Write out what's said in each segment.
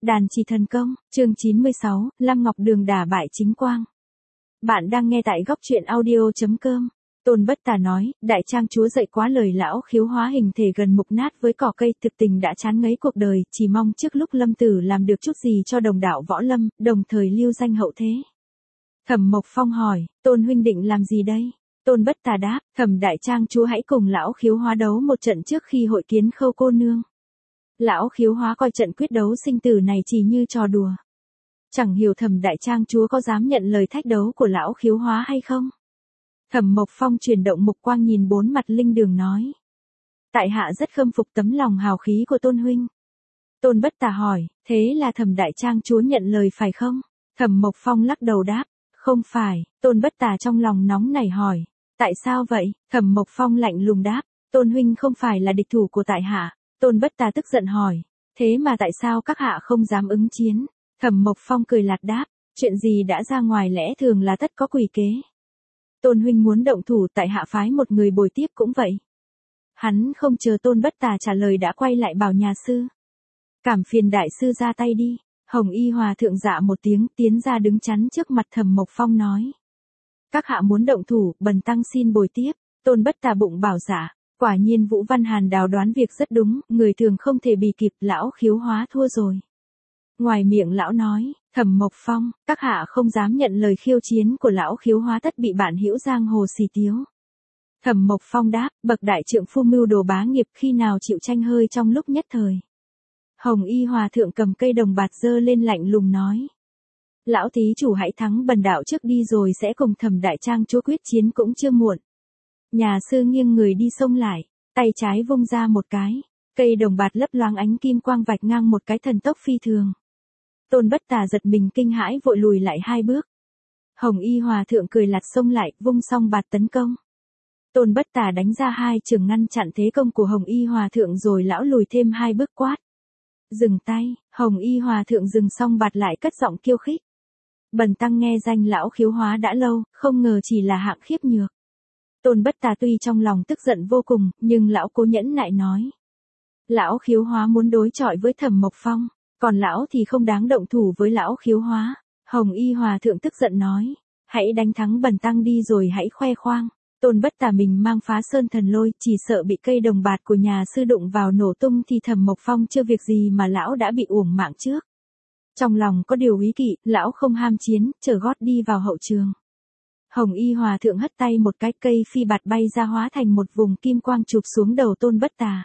Đàn chỉ thần công, chương 96, Lam Ngọc Đường đả bại Chính Quang. Bạn đang nghe tại góc truyện audio.com. Tôn Bất Tà nói, đại trang chúa dạy quá lời lão khiếu hóa hình thể gần mục nát với cỏ cây, thực tình đã chán ngấy cuộc đời, chỉ mong trước lúc lâm tử làm được chút gì cho đồng đạo võ lâm, đồng thời lưu danh hậu thế. Thẩm Mộc Phong hỏi, Tôn huynh định làm gì đây? Tôn Bất Tà đáp, Thẩm đại trang chúa hãy cùng lão khiếu hóa đấu một trận trước khi hội kiến Khâu cô nương. Lão khiếu hóa coi trận quyết đấu sinh tử này chỉ như trò đùa. Chẳng hiểu Thẩm đại trang chúa có dám nhận lời thách đấu của lão khiếu hóa hay không? Thẩm Mộc Phong chuyển động mục quang nhìn bốn mặt linh đường nói. Tại hạ rất khâm phục tấm lòng hào khí của Tôn huynh. Tôn Bất Tà hỏi, thế là Thẩm đại trang chúa nhận lời phải không? Thẩm Mộc Phong lắc đầu đáp, không phải. Tôn Bất Tà trong lòng nóng nảy hỏi, tại sao vậy? Thẩm Mộc Phong lạnh lùng đáp, Tôn huynh không phải là địch thủ của tại hạ. Tôn Bất Tà tức giận hỏi, thế mà tại sao các hạ không dám ứng chiến? Thẩm Mộc Phong cười lạt đáp, chuyện gì đã ra ngoài lẽ thường là tất có quỷ kế. Tôn huynh muốn động thủ, tại hạ phái một người bồi tiếp cũng vậy. Hắn không chờ Tôn Bất Tà trả lời đã quay lại bảo nhà sư. Cảm phiền đại sư ra tay đi. Hồng Y Hòa thượng dạ một tiếng tiến ra đứng chắn trước mặt Thẩm Mộc Phong nói. Các hạ muốn động thủ, bần tăng xin bồi tiếp. Tôn Bất Tà bụng bảo dạ. Quả nhiên Vũ Văn Hàn Đào đoán việc rất đúng, người thường không thể bì kịp, lão khiếu hóa thua rồi. Ngoài miệng lão nói, Thẩm Mộc Phong, các hạ không dám nhận lời khiêu chiến của lão khiếu hóa tất bị bạn hữu giang hồ xì tiếu. Thẩm Mộc Phong đáp, bậc đại trượng phu mưu đồ bá nghiệp khi nào chịu tranh hơi trong lúc nhất thời. Hồng Y Hòa thượng cầm cây đồng bạt giơ lên lạnh lùng nói. Lão thí chủ hãy thắng bần đạo trước đi rồi sẽ cùng Thẩm đại trang chúa quyết chiến cũng chưa muộn. Nhà sư nghiêng người đi xông lại, tay trái vung ra một cái, cây đồng bạt lấp loáng ánh kim quang vạch ngang một cái thần tốc phi thường. Tôn Bất Tà giật mình kinh hãi vội lùi lại hai bước. Hồng Y Hòa thượng cười lạt xông lại, vung song bạt tấn công. Tôn Bất Tà đánh ra hai chưởng ngăn chặn thế công của Hồng Y Hòa thượng rồi lão lùi thêm hai bước quát. Dừng tay. Hồng Y Hòa thượng dừng song bạt lại cất giọng khiêu khích. Bần tăng nghe danh lão khiếu hóa đã lâu, không ngờ chỉ là hạng khiếp nhược. Tôn Bất Tà tuy trong lòng tức giận vô cùng, nhưng lão cố nhẫn nại nói. Lão khiếu hóa muốn đối chọi với Thẩm Mộc Phong, còn lão thì không đáng động thủ với lão khiếu hóa. Hồng Y Hòa thượng tức giận nói, hãy đánh thắng bần tăng đi rồi hãy khoe khoang. Tôn Bất Tà mình mang phá sơn thần lôi, chỉ sợ bị cây đồng bạt của nhà sư đụng vào nổ tung thì Thẩm Mộc Phong chưa việc gì mà lão đã bị uổng mạng trước. Trong lòng có điều úy kỵ, lão không ham chiến, trở gót đi vào hậu trường. Hồng Y Hòa thượng hất tay một cái, cây phi bạt bay ra hóa thành một vùng kim quang chụp xuống đầu Tôn Bất Tà.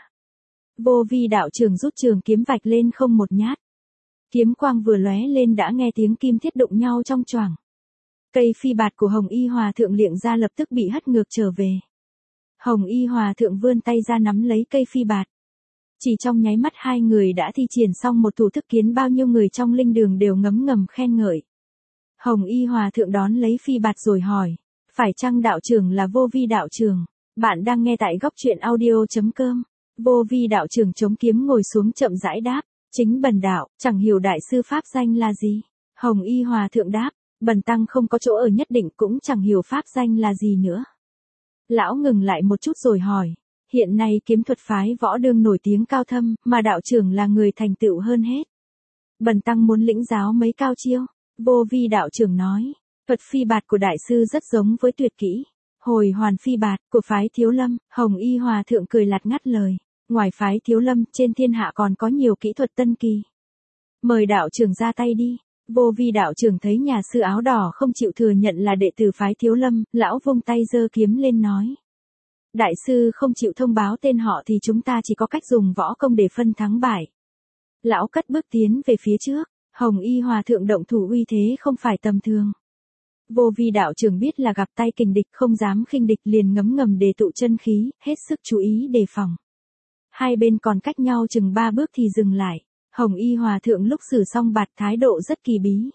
Vô Vi đạo trưởng rút trường kiếm vạch lên không một nhát. Kiếm quang vừa lóe lên đã nghe tiếng kim thiết đụng nhau trong choảng. Cây phi bạt của Hồng Y Hòa thượng liệng ra lập tức bị hất ngược trở về. Hồng Y Hòa thượng vươn tay ra nắm lấy cây phi bạt. Chỉ trong nháy mắt hai người đã thi triển xong một thủ thức khiến bao nhiêu người trong linh đường đều ngấm ngầm khen ngợi. Hồng Y Hòa thượng đón lấy phi bạt rồi hỏi, phải chăng đạo trưởng là Vô Vi đạo trưởng? Bạn đang nghe tại góc truyện audio.com. Vô Vi đạo trưởng chống kiếm ngồi xuống chậm rãi đáp, chính bần đạo, chẳng hiểu đại sư pháp danh là gì? Hồng Y Hòa thượng đáp, bần tăng không có chỗ ở nhất định cũng chẳng hiểu pháp danh là gì nữa. Lão ngừng lại một chút rồi hỏi, hiện nay kiếm thuật phái võ đương nổi tiếng cao thâm, mà đạo trưởng là người thành tựu hơn hết. Bần tăng muốn lĩnh giáo mấy cao chiêu. Vô Vi đạo trưởng nói, thuật phi bạt của đại sư rất giống với tuyệt kỹ. Hồi hoàn phi bạt của phái Thiếu Lâm. Hồng Y Hòa thượng cười lạt ngắt lời, ngoài phái Thiếu Lâm trên thiên hạ còn có nhiều kỹ thuật tân kỳ. Mời đạo trưởng ra tay đi. Vô Vi đạo trưởng thấy nhà sư áo đỏ không chịu thừa nhận là đệ tử phái Thiếu Lâm, lão vung tay giơ kiếm lên nói. Đại sư không chịu thông báo tên họ thì chúng ta chỉ có cách dùng võ công để phân thắng bại. Lão cất bước tiến về phía trước. Hồng Y Hòa thượng động thủ uy thế không phải tầm thường. Vô Vi đạo trưởng biết là gặp tay kình địch không dám khinh địch liền ngấm ngầm đề tụ chân khí, hết sức chú ý đề phòng. Hai bên còn cách nhau chừng 3 bước thì dừng lại. Hồng Y Hòa thượng lúc sử xong bạt thái độ rất kỳ bí.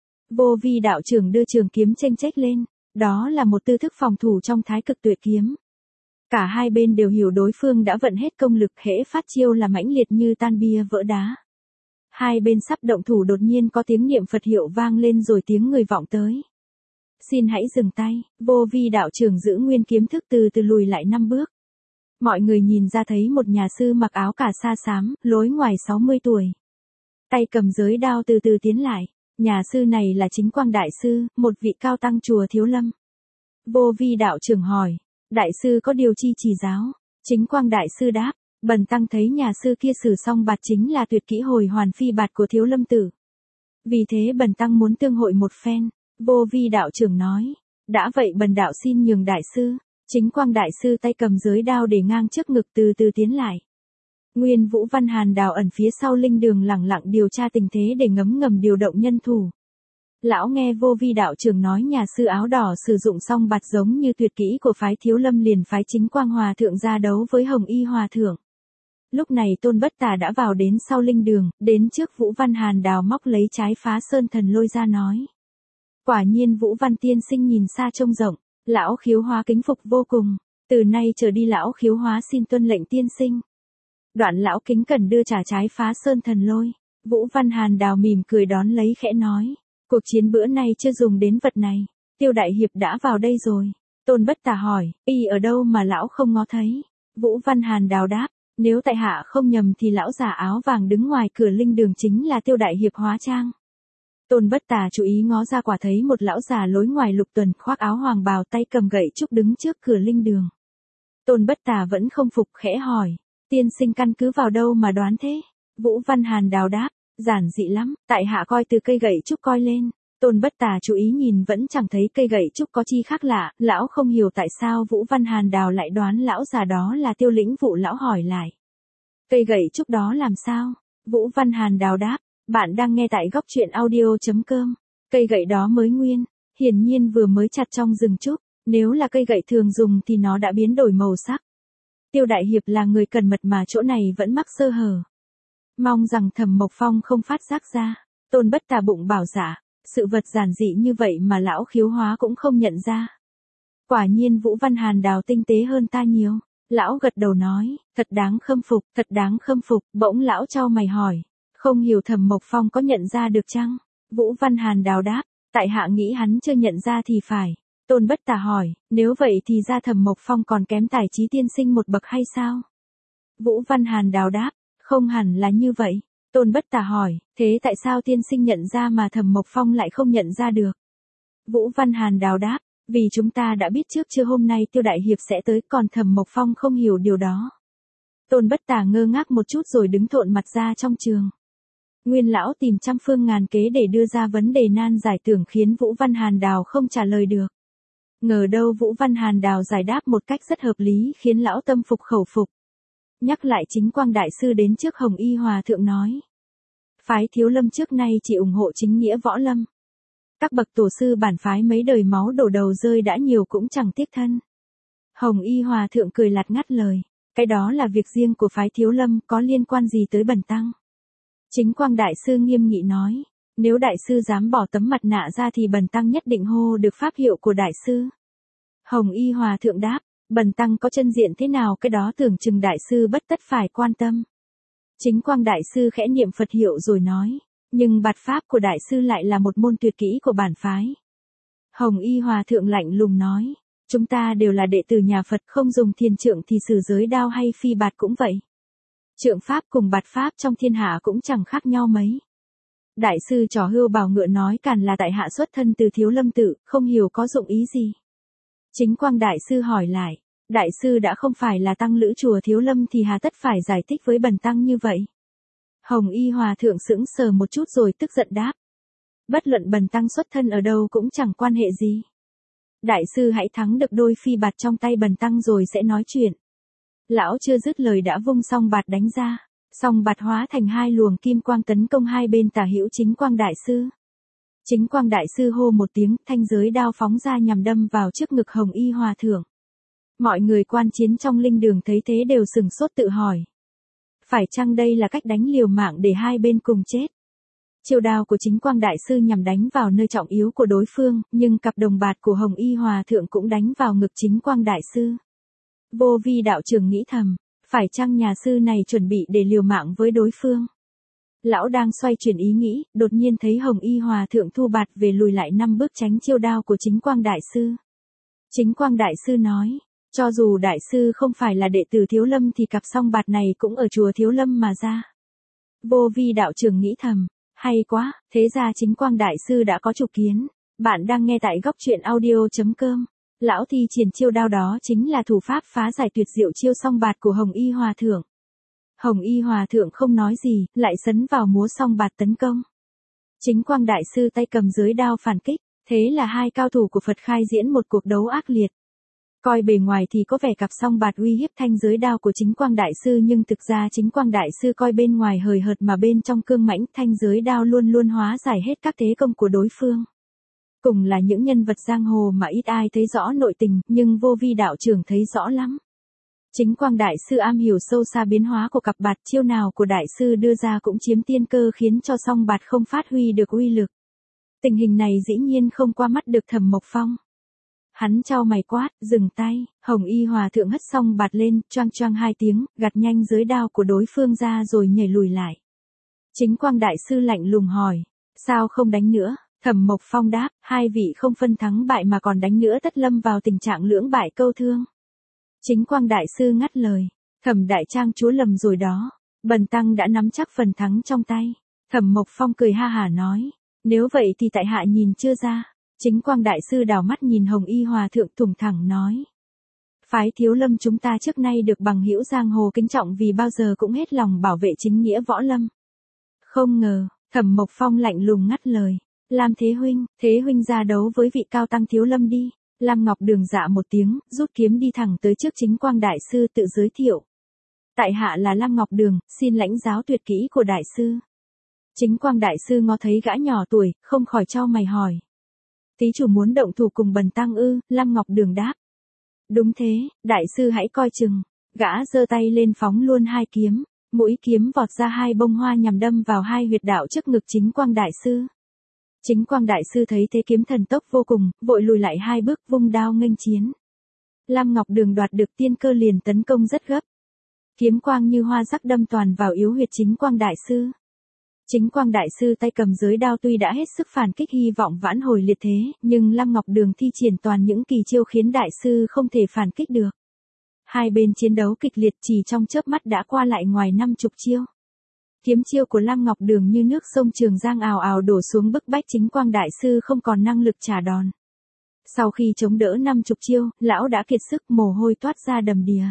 Vô Vi đạo trưởng đưa trường kiếm chênh chếch lên, đó là một tư thức phòng thủ trong thái cực tuyệt kiếm. Cả hai bên đều hiểu đối phương đã vận hết công lực, hễ phát chiêu là mãnh liệt như tan bia vỡ đá. Hai bên sắp động thủ đột nhiên có tiếng niệm Phật hiệu vang lên rồi tiếng người vọng tới. Xin hãy dừng tay. Vô Vi đạo trưởng giữ nguyên kiếm thức từ từ lùi lại 5 bước. Mọi người nhìn ra thấy một nhà sư mặc áo cà sa xám, lối ngoài 60 tuổi. tay cầm giới đao từ từ tiến lại. Nhà sư này là Chính Quang Đại Sư, một vị cao tăng chùa Thiếu Lâm. Vô Vi đạo trưởng hỏi, đại sư có điều chi chỉ giáo? Chính Quang Đại Sư đáp, bần tăng thấy nhà sư kia sử song bạt chính là tuyệt kỹ hồi hoàn phi bạt của Thiếu Lâm tử. Vì thế bần tăng muốn tương hội một phen. Vô Vi đạo trưởng nói, đã vậy bần đạo xin nhường đại sư. Chính Quang Đại Sư tay cầm giới đao để ngang trước ngực từ từ tiến lại. Nguyên Vũ Văn Hàn Đào ẩn phía sau linh đường lẳng lặng điều tra tình thế để ngấm ngầm điều động nhân thủ. Lão nghe Vô Vi đạo trưởng nói nhà sư áo đỏ sử dụng song bạt giống như tuyệt kỹ của phái Thiếu Lâm liền phái Chính Quang Hòa thượng ra đấu với Hồng Y Hòa thượng. Lúc này Tôn Bất Tà đã vào đến sau linh đường, đến trước Vũ Văn Hàn Đào móc lấy trái Phá Sơn Thần Lôi ra nói. Quả nhiên Vũ Văn tiên sinh nhìn xa trông rộng, lão Khiếu Hóa kính phục vô cùng, từ nay trở đi lão Khiếu Hóa xin tuân lệnh tiên sinh. Đoạn lão kính cẩn đưa trả trái Phá Sơn Thần Lôi, Vũ Văn Hàn Đào mỉm cười đón lấy khẽ nói, cuộc chiến bữa nay chưa dùng đến vật này, Tiêu đại hiệp đã vào đây rồi. Tôn Bất Tà hỏi, y ở đâu mà lão không ngó thấy? Vũ Văn Hàn Đào đáp, nếu tại hạ không nhầm thì lão già áo vàng đứng ngoài cửa linh đường chính là Tiêu đại hiệp hóa trang. Tôn Bất Tà chú ý ngó ra quả thấy một lão già lối ngoài lục tuần khoác áo hoàng bào tay cầm gậy trúc đứng trước cửa linh đường. Tôn Bất Tà vẫn không phục khẽ hỏi, tiên sinh căn cứ vào đâu mà đoán thế? Vũ Văn Hàn Đào đáp, giản dị lắm, tại hạ coi từ cây gậy trúc coi lên. Tôn Bất Tà chú ý nhìn vẫn chẳng thấy cây gậy trúc có chi khác lạ, lão không hiểu tại sao Vũ Văn Hàn Đào lại đoán lão già đó là Tiêu Lĩnh Vụ. Lão hỏi lại, cây gậy trúc đó làm sao? Vũ Văn Hàn Đào đáp, bạn đang nghe tại góc truyện audio.com. Cây gậy đó mới nguyên, hiển nhiên vừa mới chặt trong rừng trúc, nếu là cây gậy thường dùng thì nó đã biến đổi màu sắc. Tiêu đại hiệp là người cẩn mật mà chỗ này vẫn mắc sơ hở. Mong rằng Thẩm Mộc Phong không phát giác ra. Tôn Bất Tà bụng bảo dạ, sự vật giản dị như vậy mà lão Khiếu Hóa cũng không nhận ra. Quả nhiên Vũ Văn Hàn Đào tinh tế hơn ta nhiều. Lão gật đầu nói, thật đáng khâm phục, thật đáng khâm phục. Bỗng lão chau mày hỏi, không hiểu Thẩm Mộc Phong có nhận ra được chăng? Vũ Văn Hàn Đào đáp, tại hạ nghĩ hắn chưa nhận ra thì phải. Tôn Bất Tà hỏi, nếu vậy thì ra Thẩm Mộc Phong còn kém tài trí tiên sinh một bậc hay sao? Vũ Văn Hàn Đào đáp, không hẳn là như vậy. Tôn Bất Tà hỏi, thế tại sao tiên sinh nhận ra mà Thẩm Mộc Phong lại không nhận ra được? Vũ Văn Hàn Đào đáp, vì chúng ta đã biết trước trưa hôm nay Tiêu đại hiệp sẽ tới, còn Thẩm Mộc Phong không hiểu điều đó. Tôn Bất Tà ngơ ngác một chút rồi đứng thộn mặt ra trong trường. Nguyên lão tìm trăm phương ngàn kế để đưa ra vấn đề nan giải tưởng khiến Vũ Văn Hàn Đào không trả lời được. Ngờ đâu Vũ Văn Hàn Đào giải đáp một cách rất hợp lý khiến lão tâm phục khẩu phục. Nhắc lại Chính Quang Đại Sư đến trước Hồng Y Hòa thượng nói. Phái Thiếu Lâm trước nay chỉ ủng hộ chính nghĩa võ lâm. Các bậc tổ sư bản phái mấy đời máu đổ đầu rơi đã nhiều cũng chẳng tiếc thân. Hồng Y Hòa thượng cười lạt ngắt lời. Cái đó là việc riêng của phái Thiếu Lâm, có liên quan gì tới bần tăng? Chính Quang Đại Sư nghiêm nghị nói. Nếu đại sư dám bỏ tấm mặt nạ ra thì bần tăng nhất định hô được pháp hiệu của đại sư. Hồng Y Hòa thượng đáp, bần tăng có chân diện thế nào cái đó tưởng chừng đại sư bất tất phải quan tâm. Chính Quang Đại Sư khẽ niệm Phật hiệu rồi nói, nhưng bạt pháp của đại sư lại là một môn tuyệt kỹ của bản phái. Hồng Y Hòa thượng lạnh lùng nói, chúng ta đều là đệ tử nhà Phật, không dùng thiền trượng thì sử giới đao hay phi bạt cũng vậy. Trượng pháp cùng bạt pháp trong thiên hạ cũng chẳng khác nhau mấy. Đại sư trò hươu bảo ngựa nói càn là tại hạ xuất thân từ Thiếu Lâm tự, không hiểu có dụng ý gì. Chính Quang Đại Sư hỏi lại, đại sư đã không phải là tăng lữ chùa Thiếu Lâm thì hà tất phải giải thích với bần tăng như vậy? Hồng Y Hòa thượng sững sờ một chút rồi tức giận đáp. Bất luận bần tăng xuất thân ở đâu cũng chẳng quan hệ gì. Đại sư hãy thắng được đôi phi bạt trong tay bần tăng rồi sẽ nói chuyện. Lão chưa dứt lời đã vung song bạt đánh ra. Song bạt hóa thành hai luồng kim quang tấn công hai bên tả hữu Chính Quang Đại Sư. Chính Quang Đại Sư hô một tiếng, thanh giới đao phóng ra nhằm đâm vào trước ngực Hồng Y Hòa thượng. Mọi người quan chiến trong linh đường thấy thế đều sừng sốt tự hỏi. Phải chăng đây là cách đánh liều mạng để hai bên cùng chết? Chiêu đao của Chính Quang Đại Sư nhằm đánh vào nơi trọng yếu của đối phương, nhưng cặp đồng bạt của Hồng Y Hòa thượng cũng đánh vào ngực Chính Quang Đại Sư. Vô Vi đạo trưởng nghĩ thầm, phải chăng nhà sư này chuẩn bị để liều mạng với đối phương? Lão đang xoay chuyển ý nghĩ, đột nhiên thấy Hồng Y Hòa thượng thu bạt về lùi lại 5 bước tránh chiêu đao của Chính Quang Đại Sư. Chính Quang Đại Sư nói, cho dù đại sư không phải là đệ tử Thiếu Lâm thì cặp song bạt này cũng ở chùa Thiếu Lâm mà ra. Vô vi đạo trưởng nghĩ thầm, hay quá, thế ra Chính Quang Đại Sư đã có chủ kiến. Bạn đang nghe tại góc truyện audio.com. Lão thi triển chiêu đao đó chính là thủ pháp phá giải tuyệt diệu chiêu song bạt của Hồng Y Hòa Thượng. Hồng Y Hòa Thượng không nói gì, lại sấn vào múa song bạt tấn công. Chính Quang Đại Sư tay cầm dưới đao phản kích, thế là hai cao thủ của Phật khai diễn một cuộc đấu ác liệt. Coi bề ngoài thì có vẻ cặp song bạt uy hiếp thanh giới đao của Chính Quang Đại Sư, nhưng thực ra Chính Quang Đại Sư coi bên ngoài hời hợt mà bên trong cương mãnh, thanh giới đao luôn luôn hóa giải hết các thế công của đối phương. Cùng là những nhân vật giang hồ mà ít ai thấy rõ nội tình, nhưng Vô Vi đạo trưởng thấy rõ lắm. Chính Quang Đại Sư am hiểu sâu xa biến hóa của cặp bạt, chiêu nào của Đại Sư đưa ra cũng chiếm tiên cơ khiến cho song bạt không phát huy được uy lực. Tình hình này dĩ nhiên không qua mắt được Thẩm Mộc Phong. Hắn chau mày quát, dừng tay. Hồng Y Hòa Thượng hất song bạt lên, choang choang hai tiếng, gạt nhanh dưới đao của đối phương ra rồi nhảy lùi lại. Chính Quang Đại Sư lạnh lùng hỏi, sao không đánh nữa? Thẩm Mộc Phong đáp, hai vị không phân thắng bại mà còn đánh nữa tất lâm vào tình trạng lưỡng bại câu thương. Chính Quang Đại Sư ngắt lời, Thẩm Đại Trang chúa lầm rồi đó, bần tăng đã nắm chắc phần thắng trong tay. Thẩm Mộc Phong cười ha hả nói, nếu vậy thì tại hạ nhìn chưa ra. Chính Quang Đại Sư đảo mắt nhìn Hồng Y Hòa Thượng thủng thẳng nói, phái Thiếu Lâm chúng ta trước nay được bằng hữu giang hồ kính trọng vì bao giờ cũng hết lòng bảo vệ chính nghĩa võ lâm. Không ngờ, Thẩm Mộc Phong lạnh lùng ngắt lời, Lam Thế huynh ra đấu với vị cao tăng Thiếu Lâm đi. Lam Ngọc Đường dạ một tiếng, rút kiếm đi thẳng tới trước Chính Quang Đại Sư tự giới thiệu. Tại hạ là Lam Ngọc Đường, xin lãnh giáo tuyệt kỹ của Đại Sư. Chính Quang Đại Sư ngó thấy gã nhỏ tuổi, không khỏi chau mày hỏi. Thí chủ muốn động thủ cùng bần tăng ư? Lam Ngọc Đường đáp. Đúng thế, Đại Sư hãy coi chừng. Gã giơ tay lên phóng luôn hai kiếm, mũi kiếm vọt ra hai bông hoa nhằm đâm vào hai huyệt đạo trước ngực Chính Quang Đại Sư. Chính Quang Đại Sư thấy thế kiếm thần tốc vô cùng, vội lùi lại hai bước vung đao nghênh chiến. Lam Ngọc Đường đoạt được tiên cơ liền tấn công rất gấp. Kiếm quang như hoa rắc đâm toàn vào yếu huyệt Chính Quang Đại Sư. Chính Quang Đại Sư tay cầm dưới đao tuy đã hết sức phản kích hy vọng vãn hồi liệt thế, nhưng Lam Ngọc Đường thi triển toàn những kỳ chiêu khiến Đại Sư không thể phản kích được. Hai bên chiến đấu kịch liệt chỉ trong chớp mắt đã qua lại ngoài 50 chiêu. Kiếm chiêu của Lam Ngọc Đường như nước sông Trường Giang ào ào đổ xuống bức bách Chính Quang Đại Sư không còn năng lực trả đòn. Sau khi chống đỡ 50 chiêu, lão đã kiệt sức mồ hôi toát ra đầm đìa.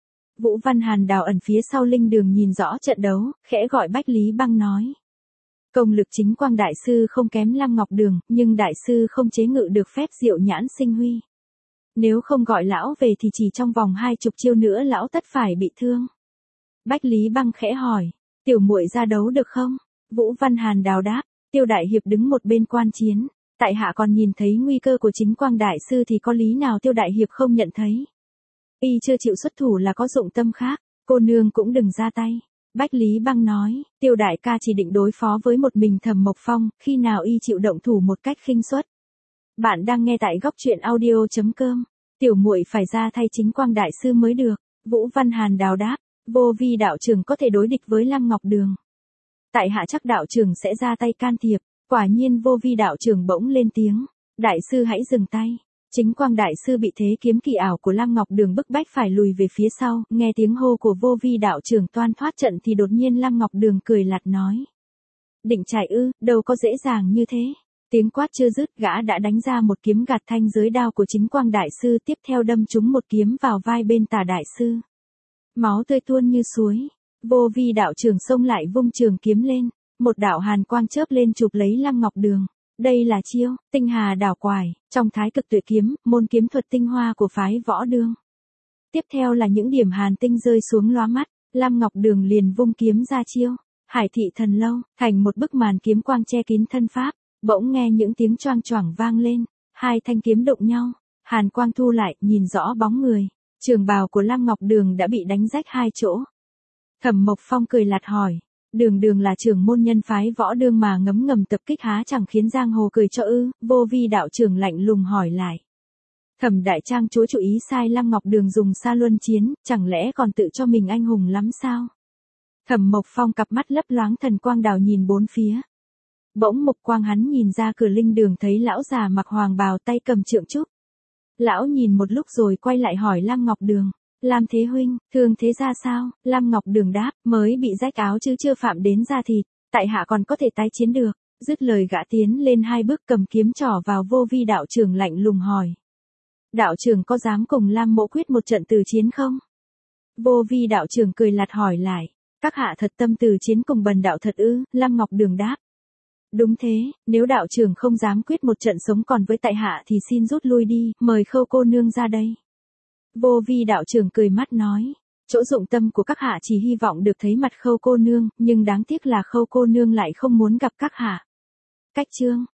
Vũ Văn Hàn đào ẩn phía sau linh đường nhìn rõ trận đấu, khẽ gọi Bách Lý Băng nói. Công lực Chính Quang Đại Sư không kém Lam Ngọc Đường, nhưng Đại Sư không chế ngự được phép diệu nhãn sinh huy. Nếu không gọi lão về thì chỉ trong vòng 20 chiêu nữa lão tất phải bị thương. Bách Lý Băng khẽ hỏi. Tiểu muội ra đấu được không? Vũ Văn Hàn đào đáp, Tiêu Đại Hiệp đứng một bên quan chiến. Tại hạ còn nhìn thấy nguy cơ của Chính Quang Đại Sư thì có lý nào Tiêu Đại Hiệp không nhận thấy. Y chưa chịu xuất thủ là có dụng tâm khác, cô nương cũng đừng ra tay. Bách Lý Băng nói, Tiêu Đại ca chỉ định đối phó với một mình Thẩm Mộc Phong, khi nào y chịu động thủ một cách khinh suất. Bạn đang nghe tại góc truyện audio.com. Tiểu muội phải ra thay Chính Quang Đại Sư mới được. Vũ Văn Hàn đào đáp. Vô Vi đạo trưởng có thể đối địch với Lam Ngọc Đường. Tại hạ chắc đạo trưởng sẽ ra tay can thiệp. Quả nhiên Vô Vi đạo trưởng bỗng lên tiếng. Đại sư hãy dừng tay. Chính Quang Đại Sư bị thế kiếm kỳ ảo của Lam Ngọc Đường bức bách phải lùi về phía sau. Nghe tiếng hô của Vô Vi đạo trưởng toan thoát trận thì đột nhiên Lam Ngọc Đường cười lạt nói. Định chạy ư, đâu có dễ dàng như thế. Tiếng quát chưa dứt, gã đã đánh ra một kiếm gạt thanh dưới đao của Chính Quang Đại Sư, tiếp theo đâm trúng một kiếm vào vai bên tả Đại Sư. Máu tươi tuôn như suối. Vô Vi đạo trưởng xông lại vung trường kiếm lên, một đạo hàn quang chớp lên chụp lấy Lam Ngọc Đường. Đây là chiêu Tinh Hà đảo quải, trong Thái Cực Tuyệt Kiếm, môn kiếm thuật tinh hoa của phái Võ Đương. Tiếp theo là những điểm hàn tinh rơi xuống lóa mắt, Lam Ngọc Đường liền vung kiếm ra chiêu Hải Thị Thần Lâu, thành một bức màn kiếm quang che kín thân pháp. Bỗng nghe những tiếng choang choảng vang lên, hai thanh kiếm đụng nhau, hàn quang thu lại, nhìn rõ bóng người. Trường bào của Lam Ngọc Đường đã bị đánh rách hai chỗ. Thẩm Mộc Phong cười lạt hỏi, Đường là trưởng môn nhân phái Võ Đương mà ngấm ngầm tập kích há chẳng khiến giang hồ cười cho ư? Vô Vi đạo trưởng lạnh lùng hỏi lại. Thẩm Đại Trang chúa chủ ý sai Lam Ngọc Đường dùng sa luân chiến, chẳng lẽ còn tự cho mình anh hùng lắm sao? Thẩm Mộc Phong cặp mắt lấp loáng thần quang đào nhìn bốn phía. Bỗng mục quang hắn nhìn ra cửa linh đường thấy lão già mặc hoàng bào tay cầm trượng trúc. Lão nhìn một lúc rồi quay lại hỏi Lam Ngọc Đường, Lam Thế huynh, thương thế ra sao? Lam Ngọc Đường đáp, mới bị rách áo chứ chưa phạm đến da thịt, tại hạ còn có thể tái chiến được. Dứt lời gã tiến lên 2 bước cầm kiếm trỏ vào Vô Vi đạo trưởng lạnh lùng hỏi. Đạo trưởng có dám cùng Lam mỗ quyết một trận từ chiến không? Vô Vi đạo trưởng cười lạt hỏi lại. Các hạ thật tâm từ chiến cùng bần đạo thật ư? Lam Ngọc Đường đáp. Đúng thế, nếu đạo trưởng không dám quyết một trận sống còn với tại hạ thì xin rút lui đi, mời Khâu cô nương ra đây. Vô Vi đạo trưởng cười mắt nói. Chỗ dụng tâm của các hạ chỉ hy vọng được thấy mặt Khâu cô nương, nhưng đáng tiếc là Khâu cô nương lại không muốn gặp các hạ. Cách chương